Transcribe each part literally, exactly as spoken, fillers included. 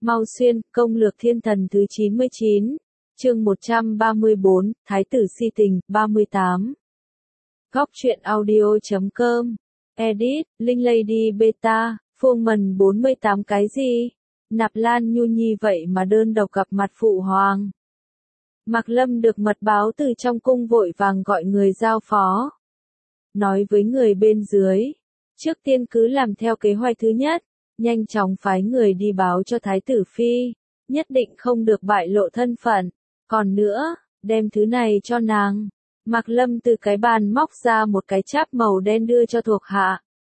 Mau xuyên, công lược thiên thần thứ chín mươi chín, chương một trăm ba mươi bốn, Thái tử si tình, ba mươi tám. Góc truyện audio chấm com, edit, Linh Lady Beta, Phương Mần bốn mươi tám cái gì? Nạp Lan Nhu Nhi vậy mà đơn độc gặp mặt phụ hoàng. Mạc Lâm được mật báo từ trong cung vội vàng gọi người giao phó. Nói với người bên dưới, trước tiên cứ làm theo kế hoạch thứ nhất, nhanh chóng phái người đi báo cho Thái tử Phi, nhất định không được bại lộ thân phận, còn nữa, đem thứ này cho nàng. Mạc Lâm từ cái bàn móc ra một cái cháp màu đen đưa cho thuộc hạ.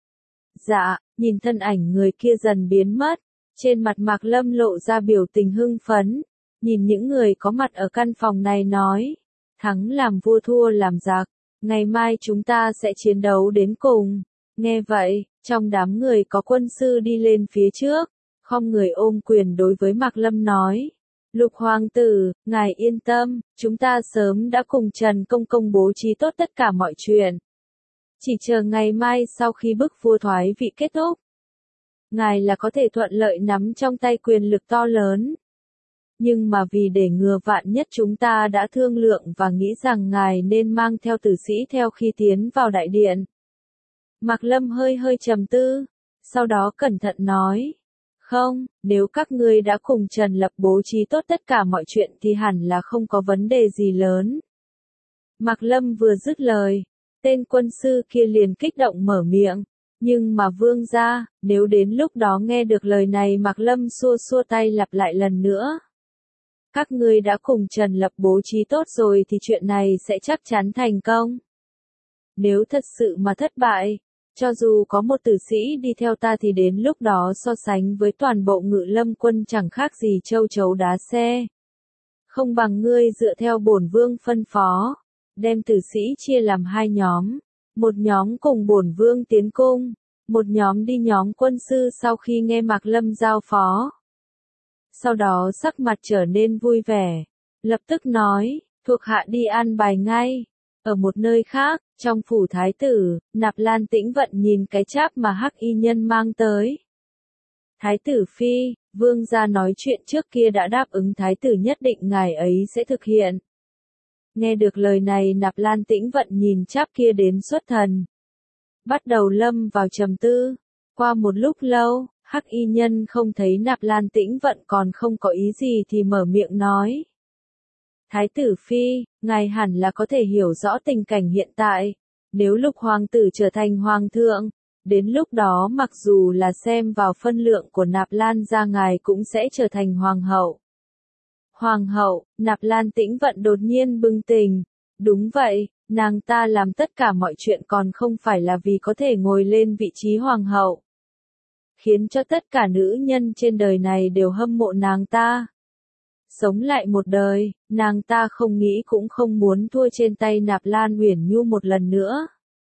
Dạ, nhìn thân ảnh người kia dần biến mất, trên mặt Mạc Lâm lộ ra biểu tình hưng phấn, nhìn những người có mặt ở căn phòng này nói, thắng làm vua thua làm giặc, ngày mai chúng ta sẽ chiến đấu đến cùng. Nghe vậy, trong đám người có quân sư đi lên phía trước, khom người ôm quyền đối với Mạc Lâm nói, Lục hoàng tử, ngài yên tâm, chúng ta sớm đã cùng Trần Công Công bố trí tốt tất cả mọi chuyện. Chỉ chờ ngày mai sau khi bức vua thoái vị kết thúc, ngài là có thể thuận lợi nắm trong tay quyền lực to lớn. Nhưng mà vì để ngừa vạn nhất chúng ta đã thương lượng và nghĩ rằng ngài nên mang theo tử sĩ theo khi tiến vào đại điện. Mạc Lâm hơi hơi trầm tư, sau đó cẩn thận nói, không, nếu các ngươi đã cùng Trần Lập bố trí tốt tất cả mọi chuyện thì hẳn là không có vấn đề gì lớn. Mạc Lâm vừa dứt lời, tên quân sư kia liền kích động mở miệng, nhưng mà vương gia, nếu đến lúc đó nghe được lời này Mạc Lâm xua xua tay lặp lại lần nữa. Các ngươi đã cùng Trần Lập bố trí tốt rồi thì chuyện này sẽ chắc chắn thành công. Nếu thật sự mà thất bại, cho dù có một tử sĩ đi theo ta thì đến lúc đó so sánh với toàn bộ Ngự Lâm quân chẳng khác gì châu chấu đá xe. Không bằng ngươi dựa theo bổn vương phân phó, đem tử sĩ chia làm hai nhóm, một nhóm cùng bổn vương tiến cung, một nhóm đi nhóm quân sư sau khi nghe Mạc Lâm giao phó. Sau đó sắc mặt trở nên vui vẻ, lập tức nói, thuộc hạ đi an bài ngay. Ở một nơi khác, trong phủ thái tử, Nạp Lan Tĩnh Vận nhìn cái cháp mà Hắc Y Nhân mang tới. Thái tử Phi, vương gia nói chuyện trước kia đã đáp ứng thái tử nhất định ngài ấy sẽ thực hiện. Nghe được lời này Nạp Lan Tĩnh Vận nhìn cháp kia đến xuất thần. Bắt đầu lâm vào trầm tư. Qua một lúc lâu, Hắc Y Nhân không thấy Nạp Lan Tĩnh Vận còn không có ý gì thì mở miệng nói. Thái tử Phi, ngài hẳn là có thể hiểu rõ tình cảnh hiện tại. Nếu Lục hoàng tử trở thành hoàng thượng, đến lúc đó mặc dù là xem vào phân lượng của Nạp Lan gia ngài cũng sẽ trở thành hoàng hậu. Hoàng hậu, Nạp Lan Tĩnh Vận đột nhiên bừng tỉnh. Đúng vậy, nàng ta làm tất cả mọi chuyện còn không phải là vì có thể ngồi lên vị trí hoàng hậu. Khiến cho tất cả nữ nhân trên đời này đều hâm mộ nàng ta. Sống lại một đời, nàng ta không nghĩ cũng không muốn thua trên tay Nạp Lan Uyển Nhu một lần nữa.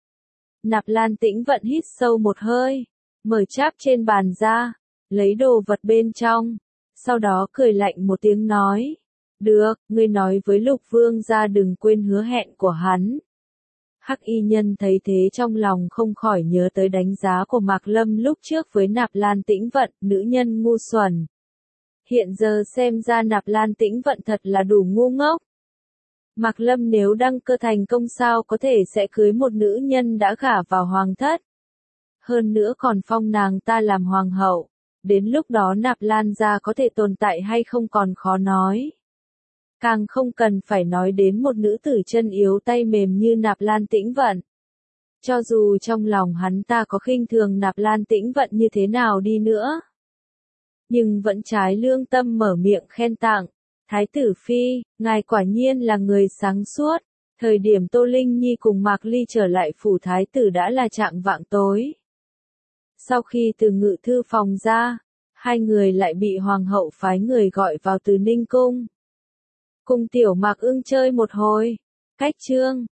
Nạp Lan Tĩnh Vận hít sâu một hơi, mở cháp trên bàn ra, lấy đồ vật bên trong, sau đó cười lạnh một tiếng nói, được, ngươi nói với Lục vương gia đừng quên hứa hẹn của hắn. Hắc Y Nhân thấy thế trong lòng không khỏi nhớ tới đánh giá của Mạc Lâm lúc trước với Nạp Lan Tĩnh Vận, nữ nhân ngu xuẩn. Hiện giờ xem ra Nạp Lan Tĩnh Vận thật là đủ ngu ngốc. Mạc Lâm nếu đăng cơ thành công sao có thể sẽ cưới một nữ nhân đã gả vào hoàng thất. Hơn nữa còn phong nàng ta làm hoàng hậu. Đến lúc đó Nạp Lan gia có thể tồn tại hay không còn khó nói. Càng không cần phải nói đến một nữ tử chân yếu tay mềm như Nạp Lan Tĩnh Vận. Cho dù trong lòng hắn ta có khinh thường Nạp Lan Tĩnh Vận như thế nào đi nữa, nhưng vẫn trái lương tâm mở miệng khen tặng. Thái tử Phi, ngài quả nhiên là người sáng suốt. Thời điểm Tô Linh Nhi cùng Mạc Ly trở lại phủ thái tử đã là trạng vạng tối. Sau khi từ ngự thư phòng ra, hai người lại bị hoàng hậu phái người gọi vào từ Ninh cung. Cùng Tiểu Mạc Ưng chơi một hồi. Cách chương,